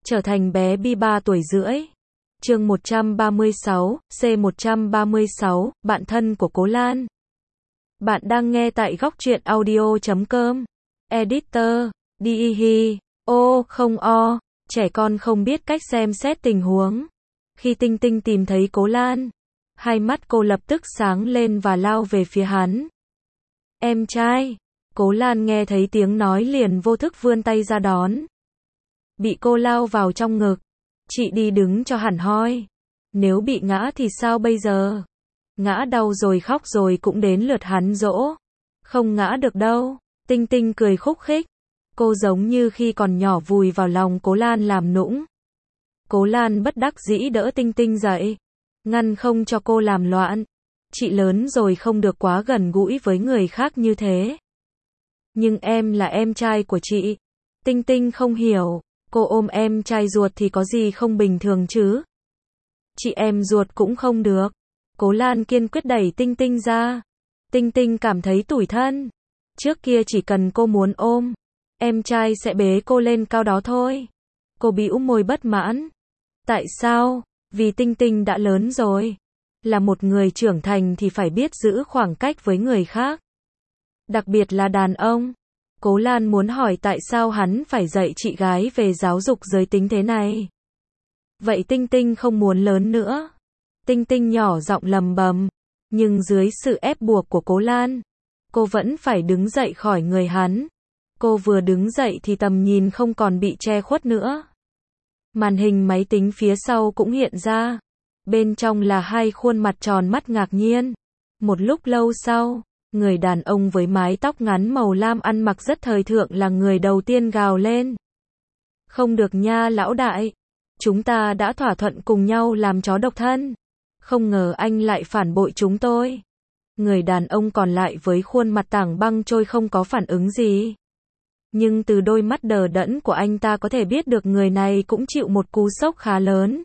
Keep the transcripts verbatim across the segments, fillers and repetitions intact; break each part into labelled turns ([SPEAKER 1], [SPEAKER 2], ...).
[SPEAKER 1] Trở thành bé Bi ba tuổi rưỡi. Chương một trăm ba mươi sáu, C một trăm ba mươi sáu, bạn thân của Cố Lan. Bạn đang nghe tại góc truyện audio chấm com. Editor, đi hi, ô, không o, trẻ con không biết cách xem xét tình huống. Khi Tinh Tinh tìm thấy Cố Lan, hai mắt cô lập tức sáng lên và lao về phía hắn. Em trai. Cố Lan nghe thấy tiếng nói liền vô thức vươn tay ra đón. Bị cô lao vào trong ngực. Chị đi đứng cho hẳn hoi. Nếu bị ngã thì sao bây giờ? Ngã đau rồi khóc rồi cũng đến lượt hắn dỗ. Không ngã được đâu. Tinh Tinh cười khúc khích. Cô giống như khi còn nhỏ vùi vào lòng Cố Lan làm nũng. Cố Lan bất đắc dĩ đỡ Tinh Tinh dậy. Ngăn không cho cô làm loạn. Chị lớn rồi không được quá gần gũi với người khác như thế. Nhưng em là em trai của chị. Tinh Tinh không hiểu. Cô ôm em trai ruột thì có gì không bình thường chứ? Chị em ruột cũng không được. Cố Lan kiên quyết đẩy Tinh Tinh ra. Tinh Tinh cảm thấy tủi thân. Trước kia chỉ cần cô muốn ôm, em trai sẽ bế cô lên cao đó thôi. Cô bĩu môi bất mãn. Tại sao? Vì Tinh Tinh đã lớn rồi. Là một người trưởng thành thì phải biết giữ khoảng cách với người khác. Đặc biệt là đàn ông. Cố Lan muốn hỏi tại sao hắn phải dạy chị gái về giáo dục giới tính thế này. Vậy Tinh Tinh không muốn lớn nữa. Tinh Tinh nhỏ giọng lầm bầm. Nhưng dưới sự ép buộc của Cố Lan, cô vẫn phải đứng dậy khỏi người hắn. Cô vừa đứng dậy thì tầm nhìn không còn bị che khuất nữa. Màn hình máy tính phía sau cũng hiện ra. Bên trong là hai khuôn mặt tròn mắt ngạc nhiên. Một lúc lâu sau, người đàn ông với mái tóc ngắn màu lam ăn mặc rất thời thượng là người đầu tiên gào lên. Không được nha lão đại. Chúng ta đã thỏa thuận cùng nhau làm chó độc thân. Không ngờ anh lại phản bội chúng tôi. Người đàn ông còn lại với khuôn mặt tảng băng trôi không có phản ứng gì. Nhưng từ đôi mắt đờ đẫn của anh ta có thể biết được người này cũng chịu một cú sốc khá lớn.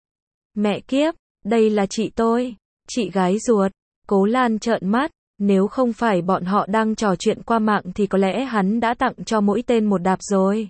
[SPEAKER 1] Mẹ kiếp, đây là chị tôi, chị gái ruột. Cố Lan trợn mắt. Nếu không phải bọn họ đang trò chuyện qua mạng thì có lẽ hắn đã tặng cho mỗi tên một đạp rồi.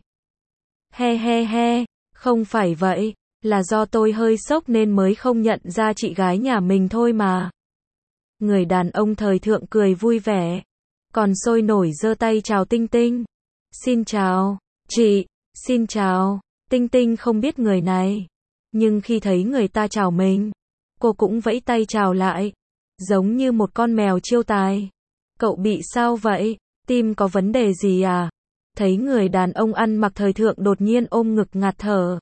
[SPEAKER 1] He he he, không phải vậy, là do tôi hơi sốc nên mới không nhận ra chị gái nhà mình thôi mà. Người đàn ông thời thượng cười vui vẻ, còn sôi nổi giơ tay chào Tinh Tinh. Xin chào, chị, xin chào. Tinh Tinh không biết người này, nhưng khi thấy người ta chào mình, cô cũng vẫy tay chào lại. Giống như một con mèo chiêu tài. Cậu bị sao vậy? Tim có vấn đề gì à? Thấy người đàn ông ăn mặc thời thượng đột nhiên ôm ngực ngạt thở.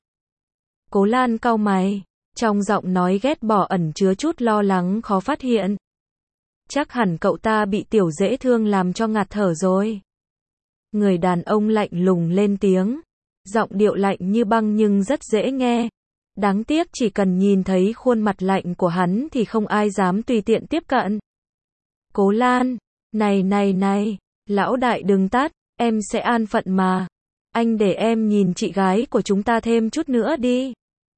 [SPEAKER 1] Cố Lan cau mày, trong giọng nói ghét bỏ ẩn chứa chút lo lắng khó phát hiện. Chắc hẳn cậu ta bị tiểu dễ thương làm cho ngạt thở rồi. Người đàn ông lạnh lùng lên tiếng. Giọng điệu lạnh như băng nhưng rất dễ nghe. Đáng tiếc chỉ cần nhìn thấy khuôn mặt lạnh của hắn thì không ai dám tùy tiện tiếp cận. Cố Lan, này này này, lão đại đừng tát, em sẽ an phận mà. Anh để em nhìn chị gái của chúng ta thêm chút nữa đi.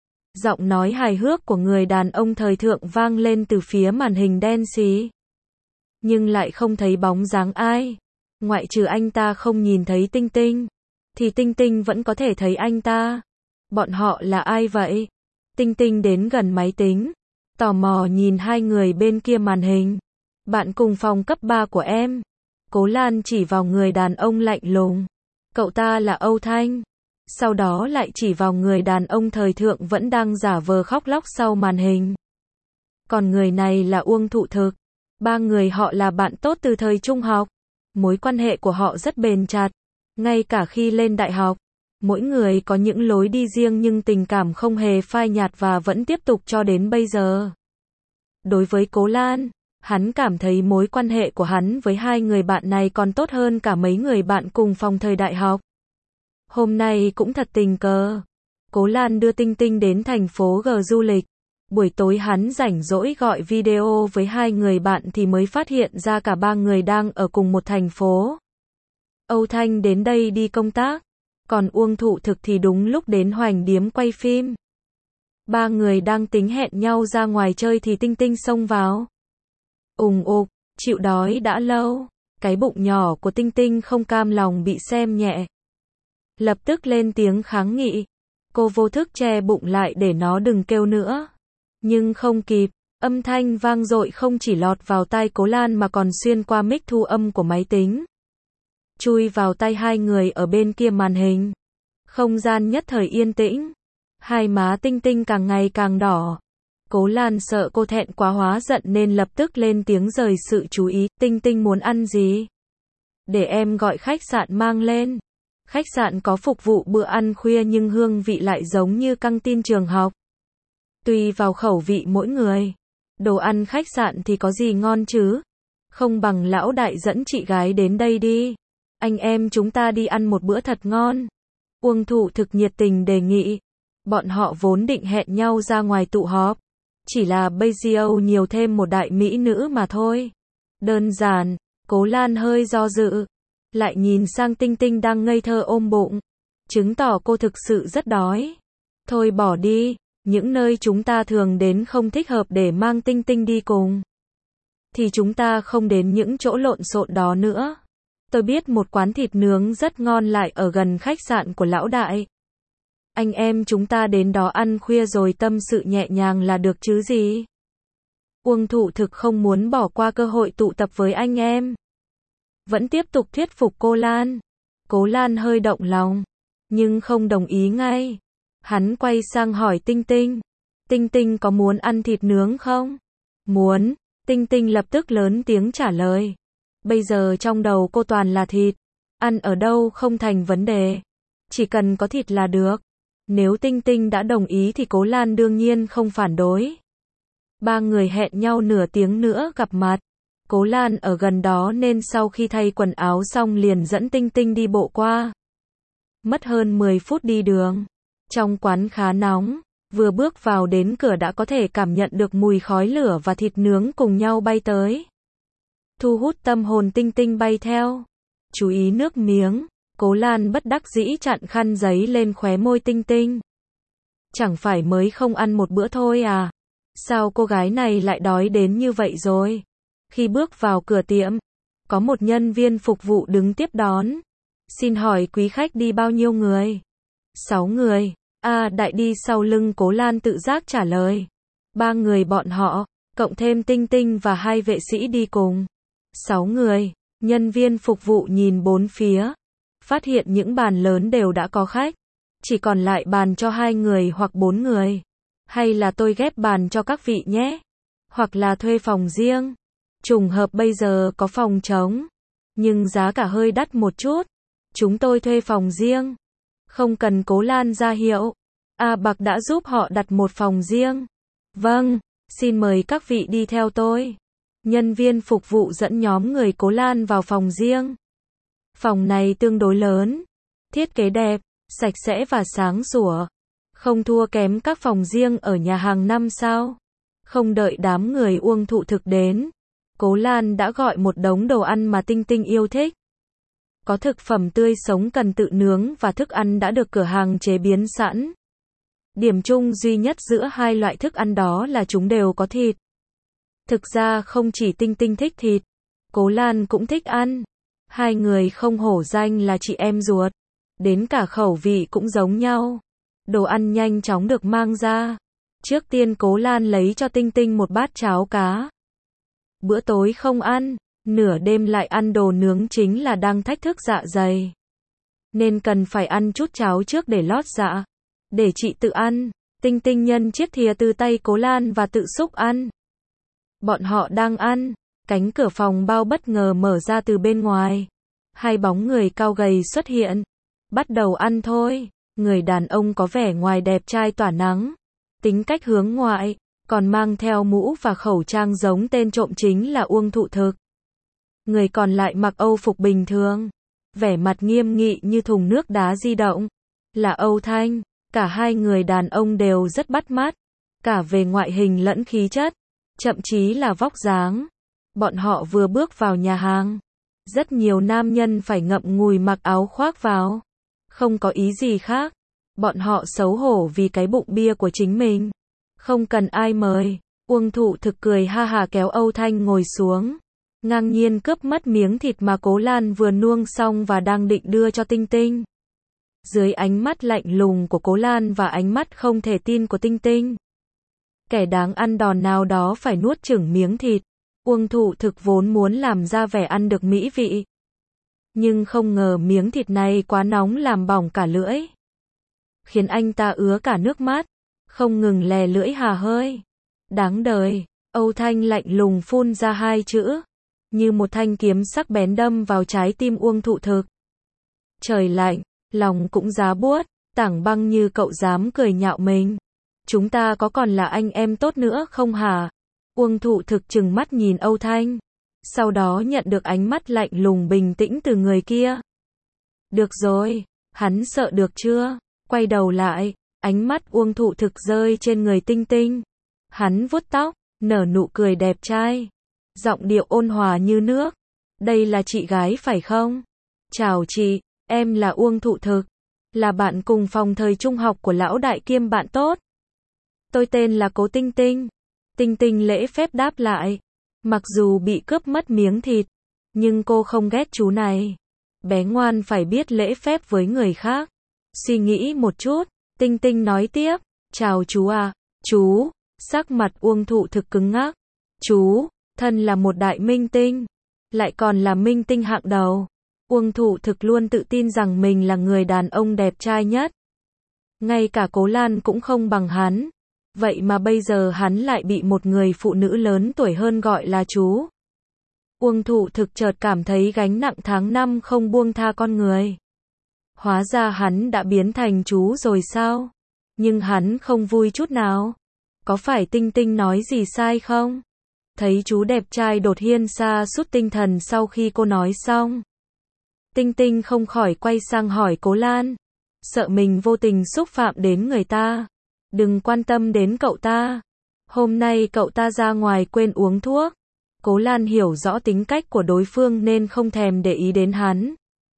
[SPEAKER 1] Giọng nói hài hước của người đàn ông thời thượng vang lên từ phía màn hình đen xì. Nhưng lại không thấy bóng dáng ai. Ngoại trừ anh ta không nhìn thấy Tinh Tinh, thì Tinh Tinh vẫn có thể thấy anh ta. Bọn họ là ai vậy? Tinh Tinh đến gần máy tính, tò mò nhìn hai người bên kia màn hình. Bạn cùng phòng cấp ba của em. Cố Lan chỉ vào người đàn ông lạnh lùng. Cậu ta là Âu Thanh. Sau đó lại chỉ vào người đàn ông thời thượng vẫn đang giả vờ khóc lóc sau màn hình. Còn người này là Uông Thụ Thực. Ba người họ là bạn tốt từ thời trung học. Mối quan hệ của họ rất bền chặt. Ngay cả khi lên đại học. Mỗi người có những lối đi riêng nhưng tình cảm không hề phai nhạt và vẫn tiếp tục cho đến bây giờ. Đối với Cố Lan, hắn cảm thấy mối quan hệ của hắn với hai người bạn này còn tốt hơn cả mấy người bạn cùng phòng thời đại học. Hôm nay cũng thật tình cờ. Cố Lan đưa Tinh Tinh đến thành phố G du lịch. Buổi tối hắn rảnh rỗi gọi video với hai người bạn thì mới phát hiện ra cả ba người đang ở cùng một thành phố. Âu Thanh đến đây đi công tác. Còn Uông Thụ Thực thì đúng lúc đến Hoành Điếm quay phim. Ba người đang tính hẹn nhau ra ngoài chơi thì Tinh Tinh xông vào. Ùng ục, chịu đói đã lâu. Cái bụng nhỏ của Tinh Tinh không cam lòng bị xem nhẹ. Lập tức lên tiếng kháng nghị. Cô vô thức che bụng lại để nó đừng kêu nữa. Nhưng không kịp, âm thanh vang dội không chỉ lọt vào tai Cố Lan mà còn xuyên qua mic thu âm của máy tính, chui vào tai hai người ở bên kia màn hình. Không gian nhất thời yên tĩnh. Hai má Tinh Tinh càng ngày càng đỏ. Cố Lan sợ cô thẹn quá hóa giận nên lập tức lên tiếng rời sự chú ý. Tinh Tinh muốn ăn gì? Để em gọi khách sạn mang lên. Khách sạn có phục vụ bữa ăn khuya nhưng hương vị lại giống như căng tin trường học. Tùy vào khẩu vị mỗi người. Đồ ăn khách sạn thì có gì ngon chứ? Không bằng lão đại dẫn chị gái đến đây đi. Anh em chúng ta đi ăn một bữa thật ngon. Uông Thụ Thực nhiệt tình đề nghị. Bọn họ vốn định hẹn nhau ra ngoài tụ họp. Chỉ là bây giờ nhiều thêm một đại mỹ nữ mà thôi. Đơn giản. Cố Lan hơi do dự. Lại nhìn sang Tinh Tinh đang ngây thơ ôm bụng. Chứng tỏ cô thực sự rất đói. Thôi bỏ đi. Những nơi chúng ta thường đến không thích hợp để mang Tinh Tinh đi cùng. Thì chúng ta không đến những chỗ lộn xộn đó nữa. Tôi biết một quán thịt nướng rất ngon lại ở gần khách sạn của lão đại. Anh em chúng ta đến đó ăn khuya rồi tâm sự nhẹ nhàng là được chứ gì. Uông Thụ Thực không muốn bỏ qua cơ hội tụ tập với anh em. Vẫn tiếp tục thuyết phục cô Lan. Cố Lan hơi động lòng, nhưng không đồng ý ngay. Hắn quay sang hỏi Tinh Tinh. Tinh Tinh có muốn ăn thịt nướng không? Muốn. Tinh Tinh lập tức lớn tiếng trả lời. Bây giờ trong đầu cô toàn là thịt. Ăn ở đâu không thành vấn đề. Chỉ cần có thịt là được. Nếu Tinh Tinh đã đồng ý thì Cố Lan đương nhiên không phản đối. Ba người hẹn nhau nửa tiếng nữa gặp mặt. Cố Lan ở gần đó nên sau khi thay quần áo xong liền dẫn Tinh Tinh đi bộ qua. Mất hơn mười phút đi đường. Trong quán khá nóng. Vừa bước vào đến cửa đã có thể cảm nhận được mùi khói lửa và thịt nướng cùng nhau bay tới. Thu hút tâm hồn Tinh Tinh bay theo. Chú ý nước miếng. Cố Lan bất đắc dĩ chặn khăn giấy lên khóe môi Tinh Tinh. Chẳng phải mới không ăn một bữa thôi à? Sao cô gái này lại đói đến như vậy rồi? Khi bước vào cửa tiệm, có một nhân viên phục vụ đứng tiếp đón. Xin hỏi quý khách đi bao nhiêu người? Sáu người. À, đại đi sau lưng Cố Lan tự giác trả lời. Ba người bọn họ, cộng thêm Tinh Tinh và hai vệ sĩ đi cùng. Sáu người. Nhân viên phục vụ nhìn bốn phía. Phát hiện những bàn lớn đều đã có khách. Chỉ còn lại bàn cho hai người hoặc bốn người. Hay là tôi ghép bàn cho các vị nhé. Hoặc là thuê phòng riêng. Trùng hợp bây giờ có phòng trống. Nhưng giá cả hơi đắt một chút. Chúng tôi thuê phòng riêng. Không cần Cố Lan ra hiệu. A Bạc đã giúp họ đặt một phòng riêng. Vâng, xin mời các vị đi theo tôi. Nhân viên phục vụ dẫn nhóm người Cố Lan vào phòng riêng. Phòng này tương đối lớn. Thiết kế đẹp, sạch sẽ và sáng sủa. Không thua kém các phòng riêng ở nhà hàng năm sao. Không đợi đám người Uông Thụ Thực đến. Cố Lan đã gọi một đống đồ ăn mà Tinh Tinh yêu thích. Có thực phẩm tươi sống cần tự nướng và thức ăn đã được cửa hàng chế biến sẵn. Điểm chung duy nhất giữa hai loại thức ăn đó là chúng đều có thịt. Thực ra không chỉ Tinh Tinh thích thịt, Cố Lan cũng thích ăn. Hai người không hổ danh là chị em ruột. Đến cả khẩu vị cũng giống nhau. Đồ ăn nhanh chóng được mang ra. Trước tiên Cố Lan lấy cho Tinh Tinh một bát cháo cá. Bữa tối không ăn, nửa đêm lại ăn đồ nướng chính là đang thách thức dạ dày. Nên cần phải ăn chút cháo trước để lót dạ. Để chị tự ăn. Tinh Tinh nhân chiếc thìa từ tay Cố Lan và tự xúc ăn. Bọn họ đang ăn. Cánh cửa phòng bao bất ngờ mở ra từ bên ngoài. Hai bóng người cao gầy xuất hiện. Bắt đầu ăn thôi. Người đàn ông có vẻ ngoài đẹp trai tỏa nắng. Tính cách hướng ngoại. Còn mang theo mũ và khẩu trang giống tên trộm chính là Uông Thụ Thực. Người còn lại mặc âu phục bình thường. Vẻ mặt nghiêm nghị như thùng nước đá di động. Là Âu Thanh. Cả hai người đàn ông đều rất bắt mắt. Cả về ngoại hình lẫn khí chất. Thậm chí là vóc dáng. Bọn họ vừa bước vào nhà hàng. Rất nhiều nam nhân phải ngậm ngùi mặc áo khoác vào. Không có ý gì khác. Bọn họ xấu hổ vì cái bụng bia của chính mình. Không cần ai mời. Uông Thụ Thực cười ha hà kéo Âu Thanh ngồi xuống. Ngang nhiên cướp mất miếng thịt mà Cố Lan vừa nuông xong và đang định đưa cho Tinh Tinh. Dưới ánh mắt lạnh lùng của Cố Lan và ánh mắt không thể tin của Tinh Tinh, kẻ đáng ăn đòn nào đó phải nuốt chửng miếng thịt. Uông Thụ Thực vốn muốn làm ra vẻ ăn được mỹ vị, nhưng không ngờ miếng thịt này quá nóng làm bỏng cả lưỡi, khiến anh ta ứa cả nước mắt, không ngừng lè lưỡi hà hơi. Đáng đời. Âu Thanh lạnh lùng phun ra hai chữ, như một thanh kiếm sắc bén đâm vào trái tim Uông Thụ Thực. Trời lạnh, lòng cũng giá buốt, Tảng Băng như cậu dám cười nhạo mình. Chúng ta có còn là anh em tốt nữa không hả? Uông Thụ Thực trừng mắt nhìn Âu Thanh, sau đó nhận được ánh mắt lạnh lùng bình tĩnh từ người kia. Được rồi, hắn sợ được chưa? Quay đầu lại, ánh mắt Uông Thụ Thực rơi trên người Tinh Tinh. Hắn vuốt tóc, nở nụ cười đẹp trai, giọng điệu ôn hòa như nước. Đây là chị gái phải không? Chào chị, em là Uông Thụ Thực, là bạn cùng phòng thời trung học của lão đại kiêm bạn tốt. Tôi tên là Cố Tinh Tinh. Tinh Tinh lễ phép đáp lại. Mặc dù bị cướp mất miếng thịt, nhưng cô không ghét chú này. Bé ngoan phải biết lễ phép với người khác. Suy nghĩ một chút, Tinh Tinh nói tiếp. Chào chú à, chú. Sắc mặt Uông Thụ Thực cứng ngắc. Chú, thân là một đại minh tinh, lại còn là minh tinh hạng đầu. Uông Thụ Thực luôn tự tin rằng mình là người đàn ông đẹp trai nhất. Ngay cả Cố Lan cũng không bằng hắn. Vậy mà bây giờ hắn lại bị một người phụ nữ lớn tuổi hơn gọi là chú. Uông Thụ Thực chợt cảm thấy gánh nặng tháng năm không buông tha con người. Hóa ra hắn đã biến thành chú rồi sao? Nhưng hắn không vui chút nào. Có phải Tinh Tinh nói gì sai không? Thấy chú đẹp trai đột nhiên sa sút tinh thần sau khi cô nói xong. Tinh Tinh không khỏi quay sang hỏi Cố Lan. Sợ mình vô tình xúc phạm đến người ta. Đừng quan tâm đến cậu ta. Hôm nay cậu ta ra ngoài quên uống thuốc. Cố Lan hiểu rõ tính cách của đối phương nên không thèm để ý đến hắn.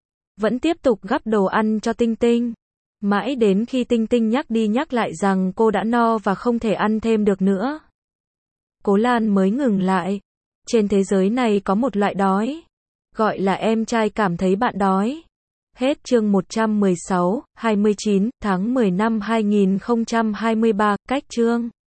[SPEAKER 1] Vẫn tiếp tục gắp đồ ăn cho Tinh Tinh. Mãi đến khi Tinh Tinh nhắc đi nhắc lại rằng cô đã no và không thể ăn thêm được nữa, Cố Lan mới ngừng lại. Trên thế giới này có một loại đói, gọi là em trai cảm thấy bạn đói. Hết chương một trăm mười sáu, hai mươi chín tháng mười năm hai nghìn không trăm hai mươi ba, cách chương